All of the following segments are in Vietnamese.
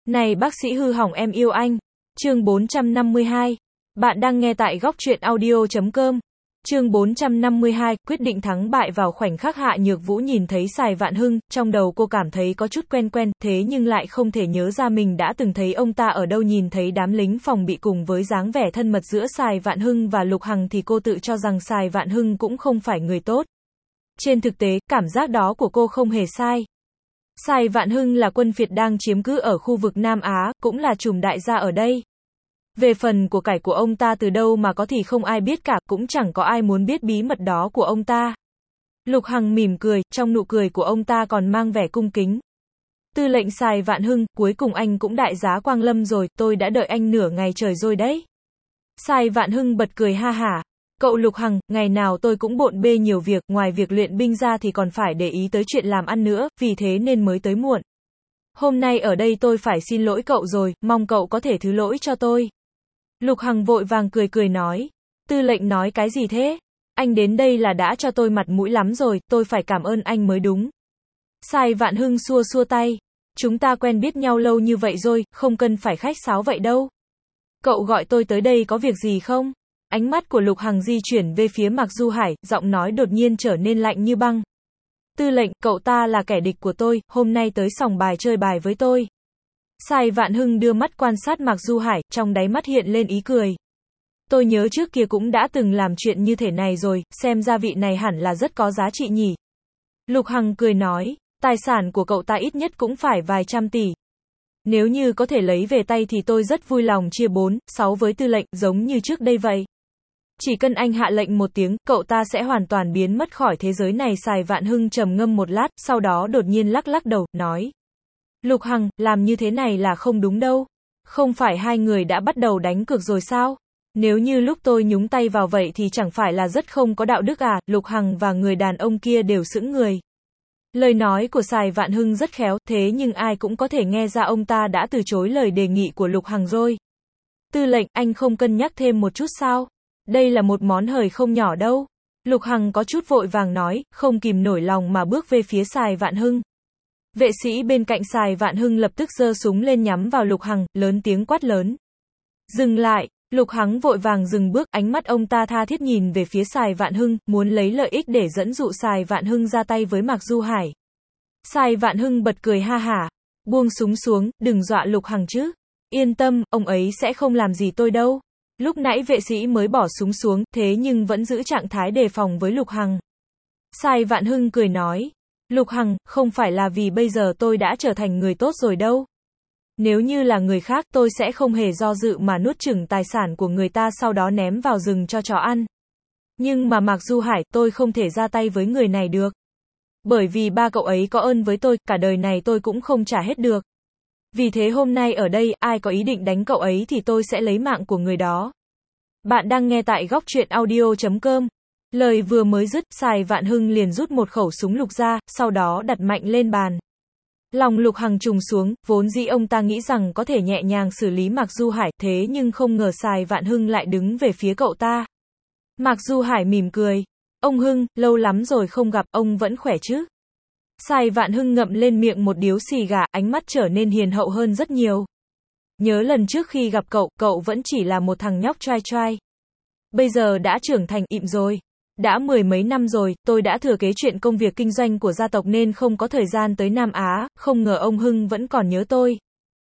Này bác sĩ hư hỏng em yêu anh. Chương 452. Bạn đang nghe tại góc truyện audio.com. Chương 452, quyết định thắng bại vào khoảnh khắc Hạ Nhược Vũ nhìn thấy Sài Vạn Hưng, trong đầu cô cảm thấy có chút quen quen, thế nhưng lại không thể nhớ ra mình đã từng thấy ông ta ở đâu. Nhìn thấy đám lính phòng bị cùng với dáng vẻ thân mật giữa Sài Vạn Hưng và Lục Hằng thì cô tự cho rằng Sài Vạn Hưng cũng không phải người tốt. Trên thực tế, cảm giác đó của cô không hề sai. Sài Vạn Hưng là quân phiệt đang chiếm cứ ở khu vực Nam Á, cũng là trùm đại gia ở đây. Về phần của cải của ông ta từ đâu mà có thì không ai biết cả, cũng chẳng có ai muốn biết bí mật đó của ông ta. Lục Hằng mỉm cười, trong nụ cười của ông ta còn mang vẻ cung kính. Tư lệnh Sài Vạn Hưng, cuối cùng anh cũng đại giá quang lâm rồi, tôi đã đợi anh nửa ngày trời rồi đấy. Sài Vạn Hưng bật cười ha hả. Cậu Lục Hằng, ngày nào tôi cũng bộn bê nhiều việc, ngoài việc luyện binh ra thì còn phải để ý tới chuyện làm ăn nữa, vì thế nên mới tới muộn. Hôm nay ở đây tôi phải xin lỗi cậu rồi, mong cậu có thể thứ lỗi cho tôi. Lục Hằng vội vàng cười nói. Tư lệnh nói cái gì thế? Anh đến đây là đã cho tôi mặt mũi lắm rồi, tôi phải cảm ơn anh mới đúng. Sài Vạn Hưng xua xua tay. Chúng ta quen biết nhau lâu như vậy rồi, không cần phải khách sáo vậy đâu. Cậu gọi tôi tới đây có việc gì không? Ánh mắt của Lục Hằng di chuyển về phía Mạc Du Hải, giọng nói đột nhiên trở nên lạnh như băng. Tư lệnh, cậu ta là kẻ địch của tôi, hôm nay tới sòng bài chơi bài với tôi. Sài Vạn Hưng đưa mắt quan sát Mạc Du Hải, trong đáy mắt hiện lên ý cười. Tôi nhớ trước kia cũng đã từng làm chuyện như thế này rồi, xem ra vị này hẳn là rất có giá trị nhỉ. Lục Hằng cười nói, tài sản của cậu ta ít nhất cũng phải vài trăm tỷ. Nếu như có thể lấy về tay thì tôi rất vui lòng chia 4-6 với tư lệnh, giống như trước đây vậy. Chỉ cần anh hạ lệnh một tiếng, cậu ta sẽ hoàn toàn biến mất khỏi thế giới này. Sài Vạn Hưng trầm ngâm một lát, sau đó đột nhiên lắc đầu, nói. Lục Hằng, làm như thế này là không đúng đâu. Không phải hai người đã bắt đầu đánh cược rồi sao? Nếu như lúc tôi nhúng tay vào vậy thì chẳng phải là rất không có đạo đức à? Lục Hằng và người đàn ông kia đều sững người. Lời nói của Sài Vạn Hưng rất khéo, thế nhưng ai cũng có thể nghe ra ông ta đã từ chối lời đề nghị của Lục Hằng rồi. Tư lệnh, anh không cân nhắc thêm một chút sao? Đây là một món hời không nhỏ đâu. Lục Hằng có chút vội vàng nói, không kìm nổi lòng mà bước về phía Sài Vạn Hưng. Vệ sĩ bên cạnh Sài Vạn Hưng lập tức giơ súng lên nhắm vào Lục Hằng, lớn tiếng quát lớn. Dừng lại. Lục Hằng vội vàng dừng bước, ánh mắt ông ta tha thiết nhìn về phía Sài Vạn Hưng, muốn lấy lợi ích để dẫn dụ Sài Vạn Hưng ra tay với Mạc Du Hải. Sài Vạn Hưng bật cười ha hả. Buông súng xuống, đừng dọa Lục Hằng chứ. Yên tâm, ông ấy sẽ không làm gì tôi đâu. Lúc nãy vệ sĩ mới bỏ súng xuống, thế nhưng vẫn giữ trạng thái đề phòng với Lục Hằng. Sài Vạn Hưng cười nói. Lục Hằng, không phải là vì bây giờ tôi đã trở thành người tốt rồi đâu. Nếu như là người khác tôi sẽ không hề do dự mà nuốt chửng tài sản của người ta sau đó ném vào rừng cho chó ăn. Nhưng mà Mạc Du Hải, tôi không thể ra tay với người này được. Bởi vì ba cậu ấy có ơn với tôi, cả đời này tôi cũng không trả hết được. Vì thế hôm nay ở đây, ai có ý định đánh cậu ấy thì tôi sẽ lấy mạng của người đó. Bạn đang nghe tại góc truyện audio.com. Lời vừa mới dứt, Sài Vạn Hưng liền rút một khẩu súng lục ra, sau đó đặt mạnh lên bàn. Lòng Lục Hằng trùng xuống, vốn dĩ ông ta nghĩ rằng có thể nhẹ nhàng xử lý Mạc Du Hải, thế nhưng không ngờ Sài Vạn Hưng lại đứng về phía cậu ta. Mạc Du Hải mỉm cười. Ông Hưng, lâu lắm rồi không gặp, ông vẫn khỏe chứ? Sài Vạn Hưng ngậm lên miệng một điếu xì gà, ánh mắt trở nên hiền hậu hơn rất nhiều. Nhớ lần trước khi gặp cậu vẫn chỉ là một thằng nhóc trai trai. Bây giờ đã trưởng thành ịm rồi. Đã 10 mấy năm rồi, tôi đã thừa kế chuyện công việc kinh doanh của gia tộc nên không có thời gian tới Nam Á, không ngờ ông Hưng vẫn còn nhớ tôi.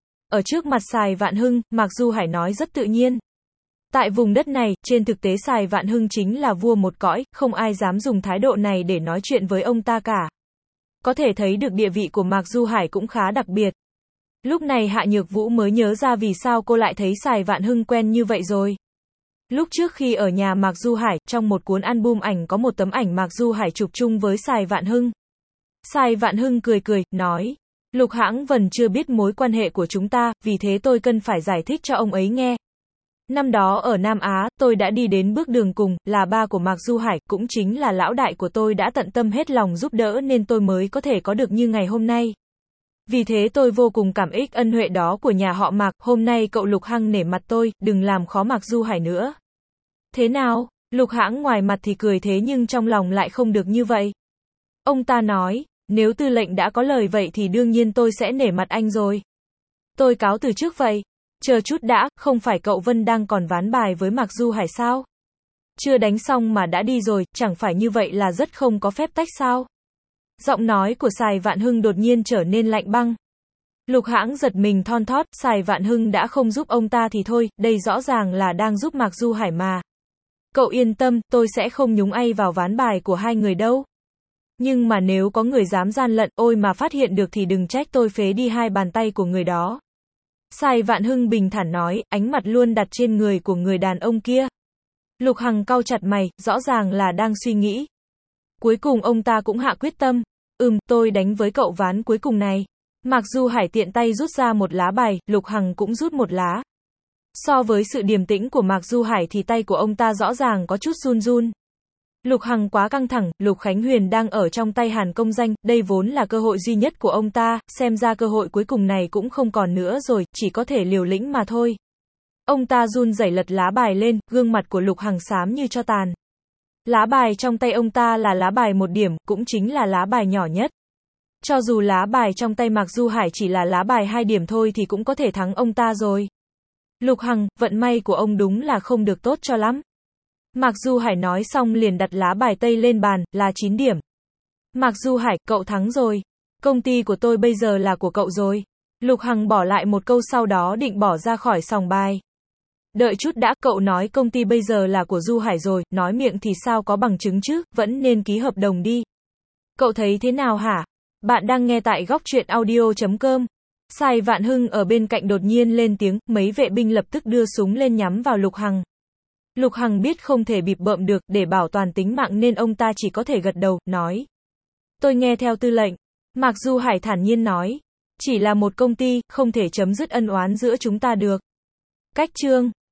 Ở trước mặt Sài Vạn Hưng, Mạc Du Hải nói rất tự nhiên. Tại vùng đất này, trên thực tế Sài Vạn Hưng chính là vua một cõi, không ai dám dùng thái độ này để nói chuyện với ông ta cả. Có thể thấy được địa vị của Mạc Du Hải cũng khá đặc biệt. Lúc này Hạ Nhược Vũ mới nhớ ra vì sao cô lại thấy Sài Vạn Hưng quen như vậy rồi. Lúc trước khi ở nhà Mạc Du Hải, trong một cuốn album ảnh có một tấm ảnh Mạc Du Hải chụp chung với Sài Vạn Hưng. Sài Vạn Hưng cười, nói. Lục Hãng vẫn chưa biết mối quan hệ của chúng ta, vì thế tôi cần phải giải thích cho ông ấy nghe. Năm đó ở Nam Á, tôi đã đi đến bước đường cùng, là ba của Mạc Du Hải, cũng chính là lão đại của tôi đã tận tâm hết lòng giúp đỡ nên tôi mới có thể có được như ngày hôm nay. Vì thế tôi vô cùng cảm ích ân huệ đó của nhà họ Mạc, hôm nay cậu Lục Hằng nể mặt tôi, đừng làm khó Mạc Du Hải nữa. Thế nào? Lục Hãng ngoài mặt thì cười thế nhưng trong lòng lại không được như vậy. Ông ta nói, nếu tư lệnh đã có lời vậy thì đương nhiên tôi sẽ nể mặt anh rồi. Tôi cáo từ trước vậy. Chờ chút đã, không phải cậu Vân đang còn ván bài với Mạc Du Hải sao? Chưa đánh xong mà đã đi rồi, chẳng phải như vậy là rất không có phép tách sao? Giọng nói của Sài Vạn Hưng đột nhiên trở nên lạnh băng. Lục Hãng giật mình thon thót, Sài Vạn Hưng đã không giúp ông ta thì thôi, đây rõ ràng là đang giúp Mạc Du Hải mà. Cậu yên tâm, tôi sẽ không nhúng tay vào ván bài của hai người đâu. Nhưng mà nếu có người dám gian lận, ôi mà phát hiện được thì đừng trách tôi phế đi hai bàn tay của người đó. Sài Vạn Hưng bình thản nói, ánh mặt luôn đặt trên người của người đàn ông kia. Lục Hằng cau chặt mày, rõ ràng là đang suy nghĩ. Cuối cùng ông ta cũng hạ quyết tâm. Tôi đánh với cậu ván cuối cùng này. Mạc Du Hải tiện tay rút ra một lá bài, Lục Hằng cũng rút một lá. So với sự điềm tĩnh của Mạc Du Hải thì tay của ông ta rõ ràng có chút run run. Lục Hằng quá căng thẳng, Lục Khánh Huyền đang ở trong tay Hàn Công Danh, đây vốn là cơ hội duy nhất của ông ta, xem ra cơ hội cuối cùng này cũng không còn nữa rồi, chỉ có thể liều lĩnh mà thôi. Ông ta run rẩy lật lá bài lên, gương mặt của Lục Hằng xám như tro tàn. Lá bài trong tay ông ta là lá bài 1 điểm, cũng chính là lá bài nhỏ nhất. Cho dù lá bài trong tay Mạc Du Hải chỉ là lá bài 2 điểm thôi thì cũng có thể thắng ông ta rồi. Lục Hằng, vận may của ông đúng là không được tốt cho lắm. Mạc Du Hải nói xong liền đặt lá bài tây lên bàn, là 9 điểm. Mạc Du Hải, cậu thắng rồi. Công ty của tôi bây giờ là của cậu rồi. Lục Hằng bỏ lại một câu sau đó định bỏ ra khỏi sòng bài. Đợi chút đã, cậu nói công ty bây giờ là của Du Hải rồi, nói miệng thì sao có bằng chứng chứ, vẫn nên ký hợp đồng đi. Cậu thấy thế nào hả? Bạn đang nghe tại góc truyện audio.com. Sài Vạn Hưng ở bên cạnh đột nhiên lên tiếng, mấy vệ binh lập tức đưa súng lên nhắm vào Lục Hằng. Lục Hằng biết không thể bịp bợm được, để bảo toàn tính mạng nên ông ta chỉ có thể gật đầu, nói. Tôi nghe theo tư lệnh. Mạc Du Hải thản nhiên nói. Chỉ là một công ty, không thể chấm dứt ân oán giữa chúng ta được. Cách chương.